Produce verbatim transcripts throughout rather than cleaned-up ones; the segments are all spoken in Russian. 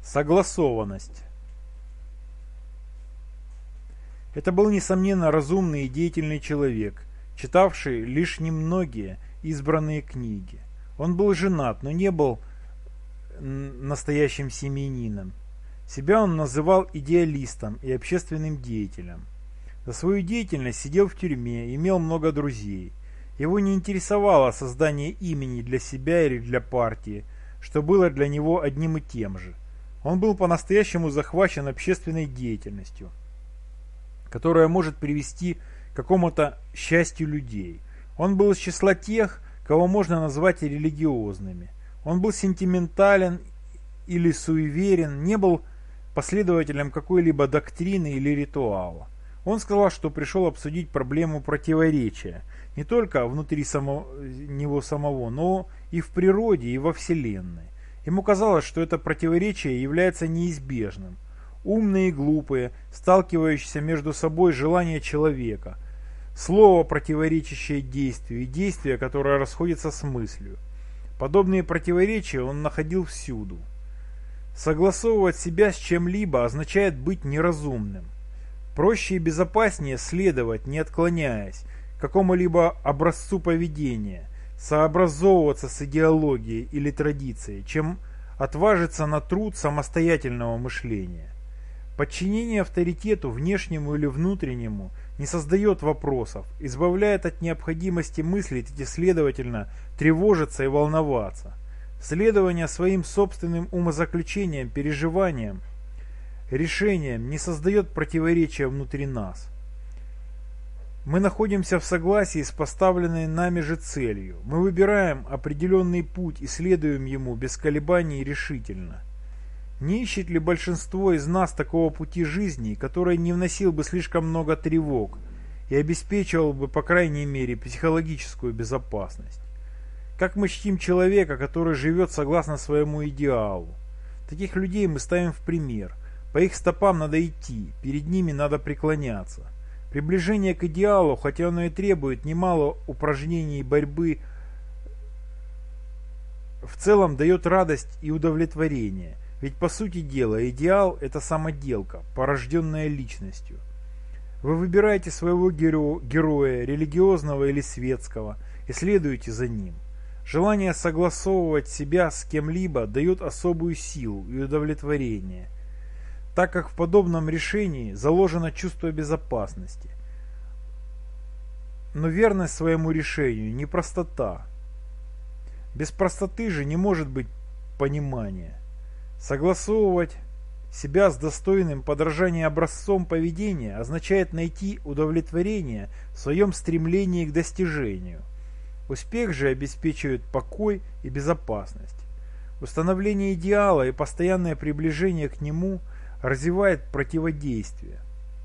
Согласованность. Это был, несомненно, разумный и деятельный человек, читавший лишь немногие избранные книги. Он был женат, но не был настоящим семьянином. Себя он называл идеалистом и общественным деятелем. За свою деятельность сидел в тюрьме, имел много друзей. Его не интересовало создание имени для себя или для партии, что было для него одним и тем же. Он был по-настоящему захвачен общественной деятельностью, которая может привести к какому-то счастью людей. Он был из числа тех, кого можно назвать религиозными. Он был сентиментален или суеверен, не был последователем какой-либо доктрины или ритуала. Он сказал, что пришел обсудить проблему противоречия, не только внутри самого, него самого, но и в природе, и во Вселенной. Ему казалось, что это противоречие является неизбежным. Умные и глупые, сталкивающиеся между собой желания человека, слово, противоречащее действию, и действие, которое расходится с мыслью. Подобные противоречия он находил всюду. Согласовывать себя с чем-либо означает быть неразумным. Проще и безопаснее следовать, не отклоняясь, к какому-либо образцу поведения, сообразовываться с идеологией или традицией, чем отважиться на труд самостоятельного мышления. Подчинение авторитету, внешнему или внутреннему, не создает вопросов, избавляет от необходимости мыслить и, следовательно, тревожиться и волноваться. Следование своим собственным умозаключениям, переживаниям, решениям не создает противоречия внутри нас. Мы находимся в согласии с поставленной нами же целью. Мы выбираем определенный путь и следуем ему без колебаний и решительно. Не ищет ли большинство из нас такого пути жизни, который не вносил бы слишком много тревог и обеспечивал бы, по крайней мере, психологическую безопасность? Как мы чтим человека, который живет согласно своему идеалу? Таких людей мы ставим в пример. По их стопам надо идти, перед ними надо преклоняться. Приближение к идеалу, хотя оно и требует немало упражнений и борьбы, в целом дает радость и удовлетворение. Ведь по сути дела идеал – это самоделка, порожденная личностью. Вы выбираете своего геро- героя, религиозного или светского, и следуете за ним. Желание согласовывать себя с кем-либо дает особую силу и удовлетворение, так как в подобном решении заложено чувство безопасности. Но верность своему решению не простота. Без простоты же не может быть понимания. Согласовывать себя с достойным подражания образцом поведения означает найти удовлетворение в своем стремлении к достижению. Успех же обеспечивает покой и безопасность. Установление идеала и постоянное приближение к нему развивает противодействие.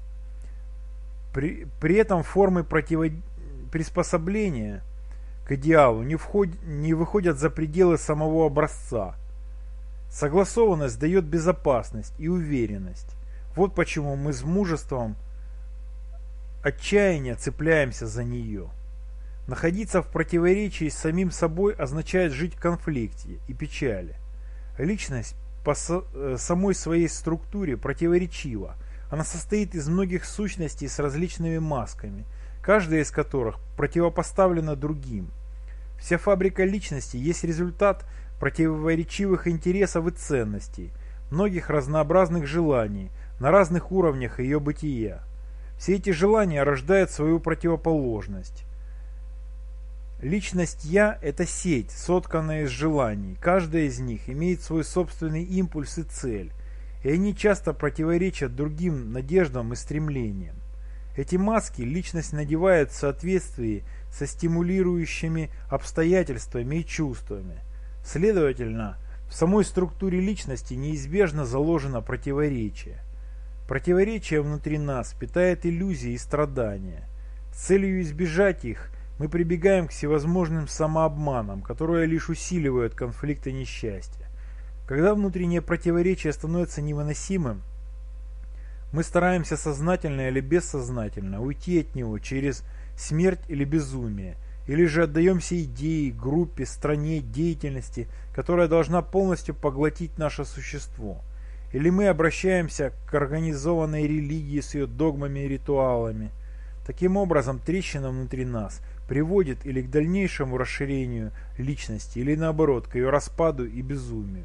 При, при этом формы противо, приспособления к идеалу не, вход, не выходят за пределы самого образца. Согласованность дает безопасность и уверенность. Вот почему мы с мужеством отчаяния цепляемся за нее. Находиться в противоречии с самим собой означает жить в конфликте и печали. Личность по самой своей структуре противоречива. Она состоит из многих сущностей с различными масками, каждая из которых противопоставлена другим. Вся фабрика личности есть результат противоречивых интересов и ценностей, многих разнообразных желаний на разных уровнях ее бытия. Все эти желания рождают свою противоположность. Личность «Я» – это сеть, сотканная из желаний. Каждая из них имеет свой собственный импульс и цель, и они часто противоречат другим надеждам и стремлениям. Эти маски личность надевает в соответствии со стимулирующими обстоятельствами и чувствами. Следовательно, в самой структуре личности неизбежно заложено противоречие. Противоречие внутри нас питает иллюзии и страдания. С целью избежать их мы прибегаем к всевозможным самообманам, которые лишь усиливают конфликт и несчастье. Когда внутреннее противоречие становится невыносимым, мы стараемся сознательно или бессознательно уйти от него через смерть или безумие, или же отдаемся идее, группе, стране, деятельности, которая должна полностью поглотить наше существо. Или мы обращаемся к организованной религии с ее догмами и ритуалами. Таким образом, трещина внутри нас приводит или к дальнейшему расширению личности, или наоборот, к ее распаду и безумию.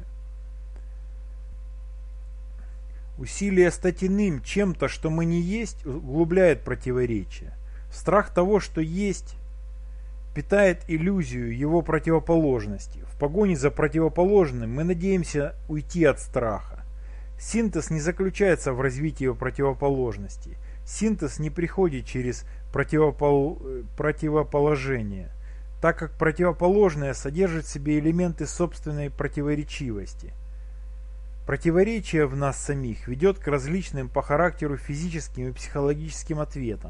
Усилие стать иным чем-то, что мы не есть, углубляет противоречие. Страх того, что есть, питает иллюзию его противоположности. В погоне за противоположным мы надеемся уйти от страха. Синтез не заключается в развитии противоположностей. Синтез не приходит через противопол... противоположение, так как противоположное содержит в себе элементы собственной противоречивости. Противоречие в нас самих ведет к различным по характеру физическим и психологическим ответам.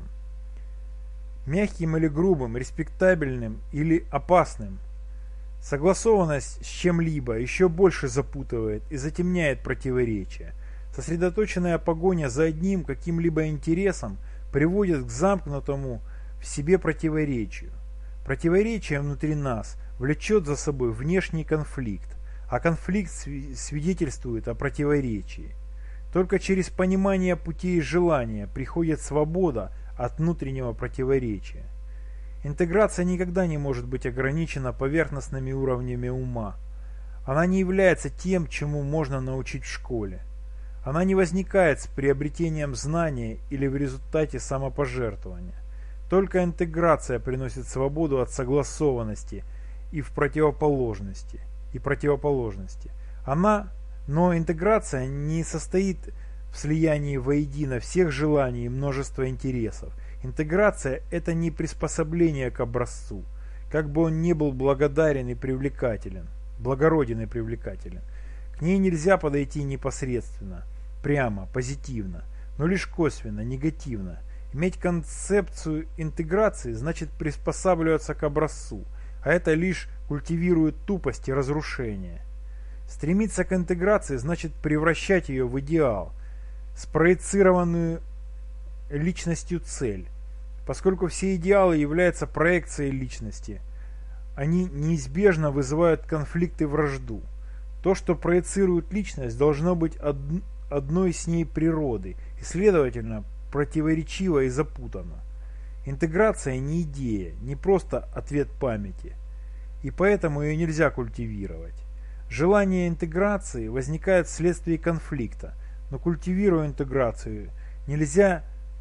Мягким или грубым, респектабельным или опасным. Согласованность с чем-либо еще больше запутывает и затемняет противоречия. Сосредоточенная погоня за одним каким-либо интересом приводит к замкнутому в себе противоречию. Противоречие внутри нас влечет за собой внешний конфликт, а конфликт свидетельствует о противоречии. Только через понимание путей желания приходит свобода от внутреннего противоречия. Интеграция никогда не может быть ограничена поверхностными уровнями ума. Она не является тем, чему можно научить в школе. Она не возникает с приобретением знания или в результате самопожертвования. Только интеграция приносит свободу от согласованности и в противоположности. И противоположности. Она, но интеграция не состоит в слиянии воедино всех желаний и множества интересов. Интеграция – это не приспособление к образцу, как бы он ни был благодарен и привлекателен, благороден и привлекателен. К ней нельзя подойти непосредственно, прямо, позитивно, но лишь косвенно, негативно. Иметь концепцию интеграции значит приспосабливаться к образцу, а это лишь культивирует тупость и разрушение. Стремиться к интеграции значит превращать ее в идеал, спроецированную личностью цель. Поскольку все идеалы являются проекцией личности, они неизбежно вызывают конфликт и вражду. То, что проецирует личность, должно быть од... одной с ней природы и, следовательно, противоречиво и запутано. Интеграция не идея, не просто ответ памяти, и поэтому ее нельзя культивировать. Желание интеграции возникает вследствие конфликта, но культивируя интеграцию, нельзя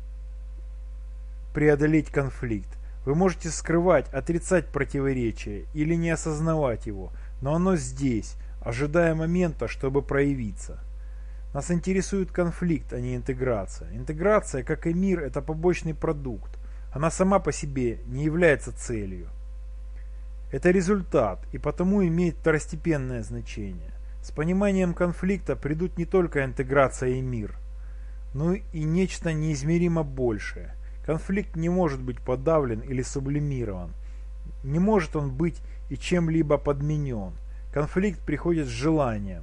преодолеть конфликт. Вы можете скрывать, отрицать противоречие или не осознавать его, но оно здесь, ожидая момента, чтобы проявиться. Нас интересует конфликт, а не интеграция. Интеграция, как и мир, это побочный продукт. Она сама по себе не является целью. Это результат, и потому имеет второстепенное значение. С пониманием конфликта придут не только интеграция и мир, но и нечто неизмеримо большее. Конфликт не может быть подавлен или сублимирован. Не может он быть и чем-либо подменен. Конфликт приходит с желанием,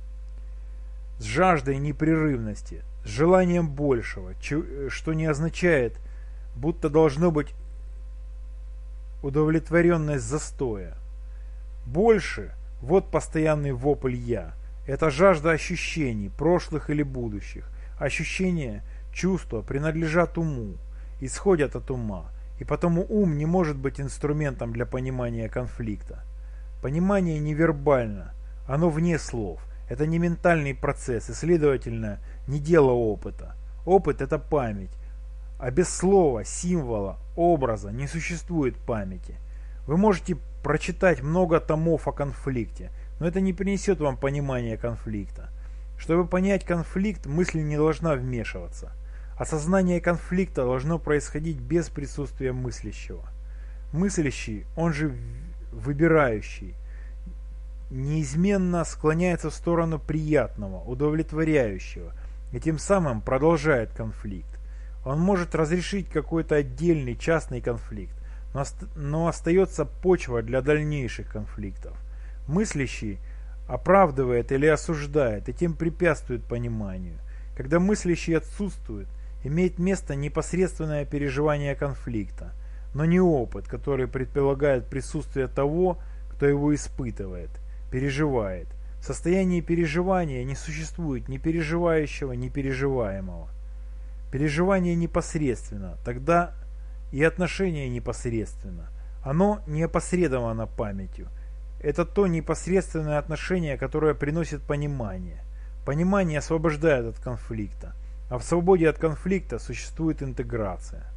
с жаждой непрерывности, с желанием большего, что не означает, будто должно быть удовлетворенность застоя. Больше – вот постоянный вопль «я». Это жажда ощущений, прошлых или будущих. Ощущения, чувства принадлежат уму, исходят от ума, и потому ум не может быть инструментом для понимания конфликта. Понимание невербально, оно вне слов. Это не ментальный процесс и, следовательно, не дело опыта. Опыт – это память. А без слова, символа, образа не существует памяти. Вы можете прочитать много томов о конфликте, но это не принесет вам понимания конфликта. Чтобы понять конфликт, мысль не должна вмешиваться. Осознание конфликта должно происходить без присутствия мыслящего. Мыслящий, он же выбирающий, неизменно склоняется в сторону приятного, удовлетворяющего, и тем самым продолжает конфликт. Он может разрешить какой-то отдельный частный конфликт, но, но остается почва для дальнейших конфликтов. Мыслящий оправдывает или осуждает и тем препятствует пониманию. Когда мыслящий отсутствует, имеет место непосредственное переживание конфликта, но не опыт, который предполагает присутствие того, кто его испытывает, переживает. В состоянии переживания не существует ни переживающего, ни переживаемого. Переживание непосредственно, тогда и отношение непосредственно. Оно не опосредовано памятью. Это то непосредственное отношение, которое приносит понимание. Понимание освобождает от конфликта, а в свободе от конфликта существует интеграция.